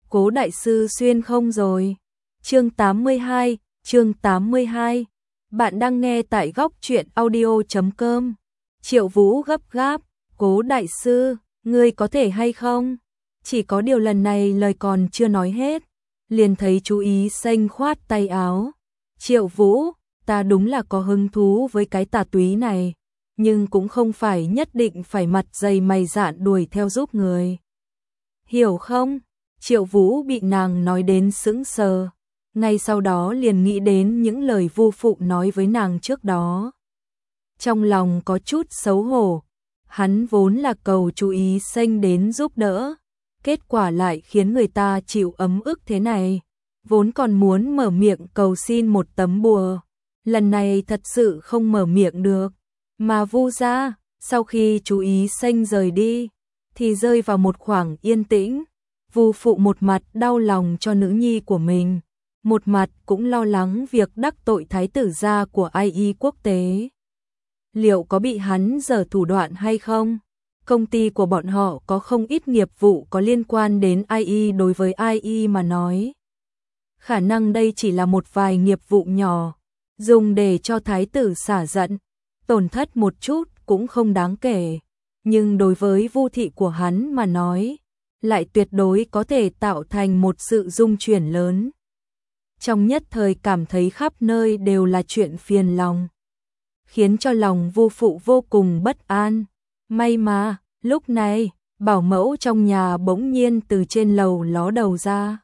Cố đại sư xuyên không rồi. Chương 82. Bạn đang nghe tại góc truyện audio.com. Triệu Vũ gấp gáp, Cố đại sư, ngươi có thể hay không? Chỉ có điều lần này lời còn chưa nói hết, liền thấy chú Ý Xanh khoát tay áo. Triệu Vũ, ta đúng là có hứng thú với cái tà túy này, nhưng cũng không phải nhất định phải mặt dày mày dạn đuổi theo giúp người. Hiểu không? Triệu Vũ bị nàng nói đến sững sờ, ngay sau đó liền nghĩ đến những lời Vu Phụ nói với nàng trước đó. Trong lòng có chút xấu hổ, hắn vốn là cầu chú Ý Xanh đến giúp đỡ, kết quả lại khiến người ta chịu ấm ức thế này, vốn còn muốn mở miệng cầu xin một tấm bùa, lần này thật sự không mở miệng được, mà Vu gia, sau khi chú Ý Xanh rời đi, thì rơi vào một khoảng yên tĩnh. Vu Phụ một mặt đau lòng cho nữ nhi của mình, một mặt cũng lo lắng việc đắc tội thái tử gia của AI quốc tế. Liệu có bị hắn giở thủ đoạn hay không? Công ty của bọn họ có không ít nghiệp vụ có liên quan đến AI, đối với AI mà nói. Khả năng đây chỉ là một vài nghiệp vụ nhỏ, dùng để cho thái tử xả giận, tổn thất một chút cũng không đáng kể. Nhưng đối với Vu thị của hắn mà nói, lại tuyệt đối có thể tạo thành một sự rung chuyển lớn. Trong nhất thời cảm thấy khắp nơi đều là chuyện phiền lòng, khiến cho lòng Vu Phụ vô cùng bất an. May mà, lúc này, bảo mẫu trong nhà bỗng nhiên từ trên lầu ló đầu ra.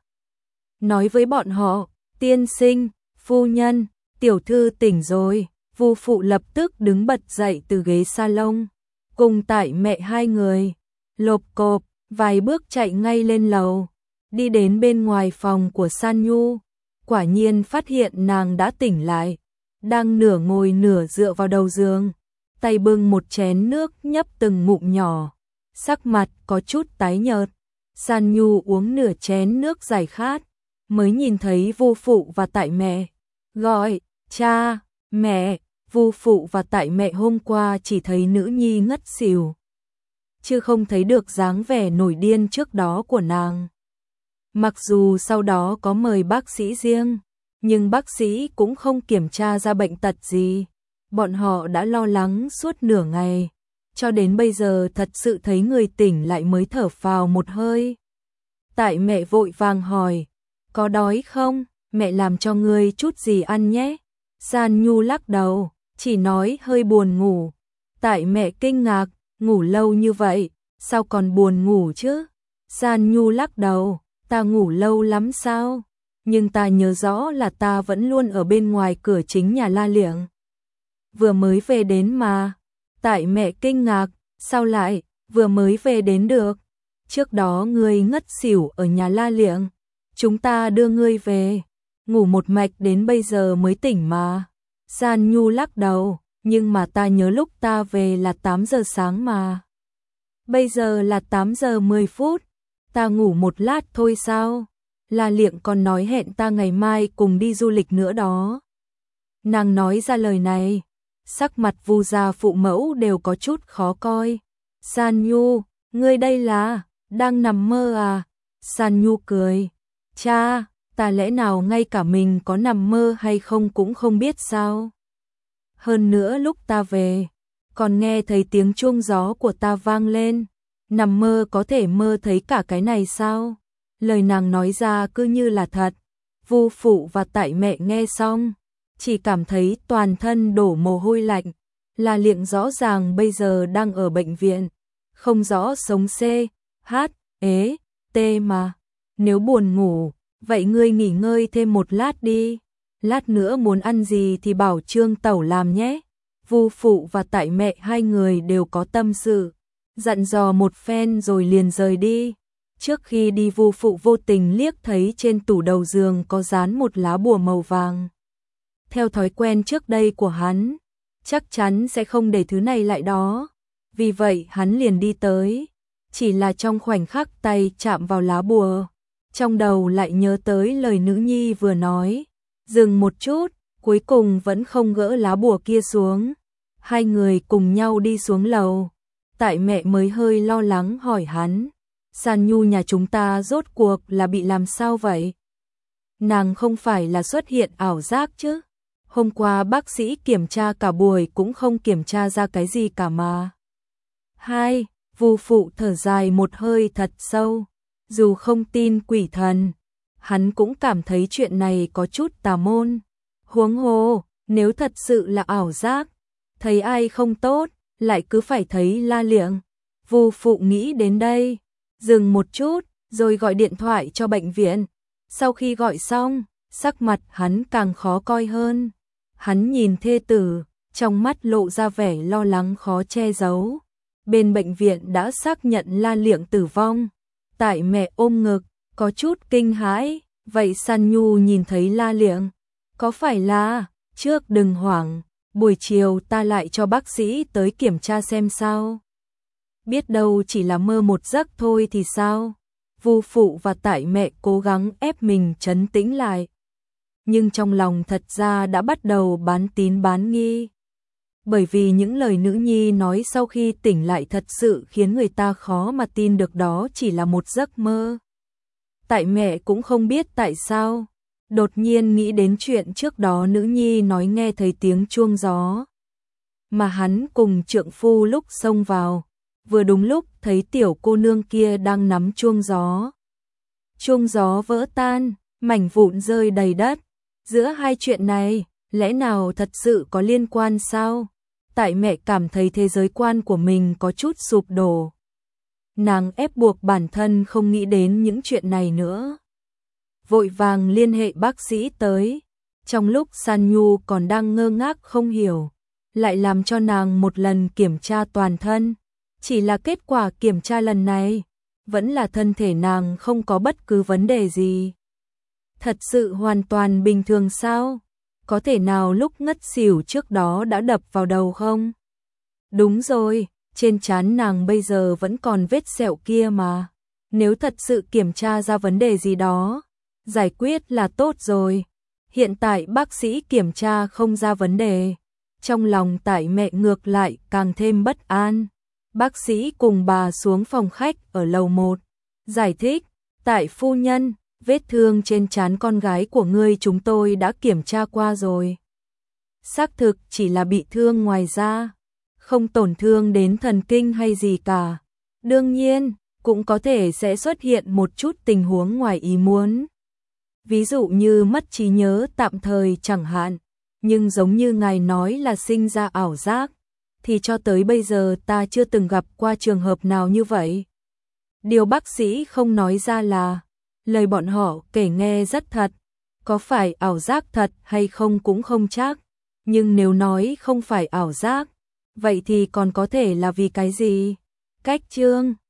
Nói với bọn họ, tiên sinh, phu nhân, tiểu thư tỉnh rồi. Vu Phụ lập tức đứng bật dậy từ ghế salon, cùng tại mẹ hai người, lộp cộp, vài bước chạy ngay lên lầu, đi đến bên ngoài phòng của San Nhu, quả nhiên phát hiện nàng đã tỉnh lại, đang nửa ngồi nửa dựa vào đầu giường, tay bưng một chén nước nhấp từng ngụm nhỏ, sắc mặt có chút tái nhợt. San Nhu uống nửa chén nước giải khát, mới nhìn thấy Vu Phụ và tại mẹ, gọi, cha, mẹ. Vu Phụ và tại mẹ hôm qua chỉ thấy nữ nhi ngất xỉu, chứ không thấy được dáng vẻ nổi điên trước đó của nàng. Mặc dù sau đó có mời bác sĩ riêng, nhưng bác sĩ cũng không kiểm tra ra bệnh tật gì. Bọn họ đã lo lắng suốt nửa ngày, cho đến bây giờ thật sự thấy người tỉnh lại mới thở phào một hơi. Tại mẹ vội vàng hỏi, có đói không? Mẹ làm cho ngươi chút gì ăn nhé. San Nhu lắc đầu, chỉ nói hơi buồn ngủ. Tại mẹ kinh ngạc, ngủ lâu như vậy, sao còn buồn ngủ chứ? San Nhu lắc đầu, ta ngủ lâu lắm sao? Nhưng ta nhớ rõ là ta vẫn luôn ở bên ngoài cửa chính nhà La Liệng. Vừa mới về đến mà. Tại mẹ kinh ngạc, sao lại, vừa mới về đến được? Trước đó ngươi ngất xỉu ở nhà La Liệng, chúng ta đưa ngươi về, ngủ một mạch đến bây giờ mới tỉnh mà. San Nhu lắc đầu, nhưng mà ta nhớ lúc ta về là 8 giờ sáng mà. Bây giờ là 8 giờ 10 phút, ta ngủ một lát thôi sao? La Liệng còn nói hẹn ta ngày mai cùng đi du lịch nữa đó. Nàng nói ra lời này, sắc mặt Vu gia phụ mẫu đều có chút khó coi. San Nhu, ngươi đây là, đang nằm mơ à? San Nhu cười, cha, ta lẽ nào ngay cả mình có nằm mơ hay không cũng không biết sao? Hơn nữa lúc ta về, còn nghe thấy tiếng chuông gió của ta vang lên, nằm mơ có thể mơ thấy cả cái này sao? Lời nàng nói ra cứ như là thật. Vu Phụ và tại mẹ nghe xong, chỉ cảm thấy toàn thân đổ mồ hôi lạnh. La Liệng rõ ràng bây giờ đang ở bệnh viện, không rõ sống C, H, ế, T mà. Nếu buồn ngủ, vậy ngươi nghỉ ngơi thêm một lát đi. Lát nữa muốn ăn gì thì bảo Trương Tẩu làm nhé. Vu Phụ và tại mẹ hai người đều có tâm sự, dặn dò một phen rồi liền rời đi. Trước khi đi Vu Phụ vô tình liếc thấy trên tủ đầu giường có dán một lá bùa màu vàng. Theo thói quen trước đây của hắn, chắc chắn sẽ không để thứ này lại đó. Vì vậy hắn liền đi tới, chỉ là trong khoảnh khắc tay chạm vào lá bùa, trong đầu lại nhớ tới lời nữ nhi vừa nói. Dừng một chút, cuối cùng vẫn không gỡ lá bùa kia xuống. Hai người cùng nhau đi xuống lầu. Tại mẹ mới hơi lo lắng hỏi hắn, San Nhu nhà chúng ta rốt cuộc là bị làm sao vậy? Nàng không phải là xuất hiện ảo giác chứ? Hôm qua bác sĩ kiểm tra cả buổi cũng không kiểm tra ra cái gì cả mà. Hai, Vu Phụ thở dài một hơi thật sâu, dù không tin quỷ thần, hắn cũng cảm thấy chuyện này có chút tà môn. Huống hồ, nếu thật sự là ảo giác, thấy ai không tốt, lại cứ phải thấy La Liệng. Vu Phụ nghĩ đến đây, dừng một chút, rồi gọi điện thoại cho bệnh viện. Sau khi gọi xong, sắc mặt hắn càng khó coi hơn. Hắn nhìn thê tử, trong mắt lộ ra vẻ lo lắng khó che giấu. Bên bệnh viện đã xác nhận La Liệng tử vong. Tại mẹ ôm ngực, có chút kinh hãi. Vậy San Nhu nhìn thấy La Liệng, có phải là, trước đừng hoảng, buổi chiều ta lại cho bác sĩ tới kiểm tra xem sao. Biết đâu chỉ là mơ một giấc thôi thì sao? Vu Phụ và Tại mẹ cố gắng ép mình trấn tĩnh lại. Nhưng trong lòng thật ra đã bắt đầu bán tín bán nghi. Bởi vì những lời nữ nhi nói sau khi tỉnh lại thật sự khiến người ta khó mà tin được đó chỉ là một giấc mơ. Tại mẹ cũng không biết tại sao, đột nhiên nghĩ đến chuyện trước đó nữ nhi nói nghe thấy tiếng chuông gió. Mà hắn cùng trượng phu lúc xông vào, vừa đúng lúc thấy tiểu cô nương kia đang nắm chuông gió. Chuông gió vỡ tan, mảnh vụn rơi đầy đất. Giữa hai chuyện này, lẽ nào thật sự có liên quan sao? Tại mẹ cảm thấy thế giới quan của mình có chút sụp đổ. Nàng ép buộc bản thân không nghĩ đến những chuyện này nữa. Vội vàng liên hệ bác sĩ tới. Trong lúc San Nhu còn đang ngơ ngác không hiểu, lại làm cho nàng một lần kiểm tra toàn thân. Chỉ là kết quả kiểm tra lần này, vẫn là thân thể nàng không có bất cứ vấn đề gì. Thật sự hoàn toàn bình thường sao? Có thể nào lúc ngất xỉu trước đó đã đập vào đầu không? Đúng rồi, trên trán nàng bây giờ vẫn còn vết sẹo kia mà. Nếu thật sự kiểm tra ra vấn đề gì đó, giải quyết là tốt rồi. Hiện tại bác sĩ kiểm tra không ra vấn đề. Trong lòng Tại mẹ ngược lại càng thêm bất an. Bác sĩ cùng bà xuống phòng khách ở lầu 1. Giải thích, Tại phu nhân, vết thương trên trán con gái của ngươi chúng tôi đã kiểm tra qua rồi. Xác thực chỉ là bị thương ngoài da, không tổn thương đến thần kinh hay gì cả. Đương nhiên, cũng có thể sẽ xuất hiện một chút tình huống ngoài ý muốn. Ví dụ như mất trí nhớ tạm thời chẳng hạn, nhưng giống như ngài nói là sinh ra ảo giác, thì cho tới bây giờ ta chưa từng gặp qua trường hợp nào như vậy. Điều bác sĩ không nói ra là, lời bọn họ kể nghe rất thật, có phải ảo giác thật hay không cũng không chắc, nhưng nếu nói không phải ảo giác, vậy thì còn có thể là vì cái gì? Cách chương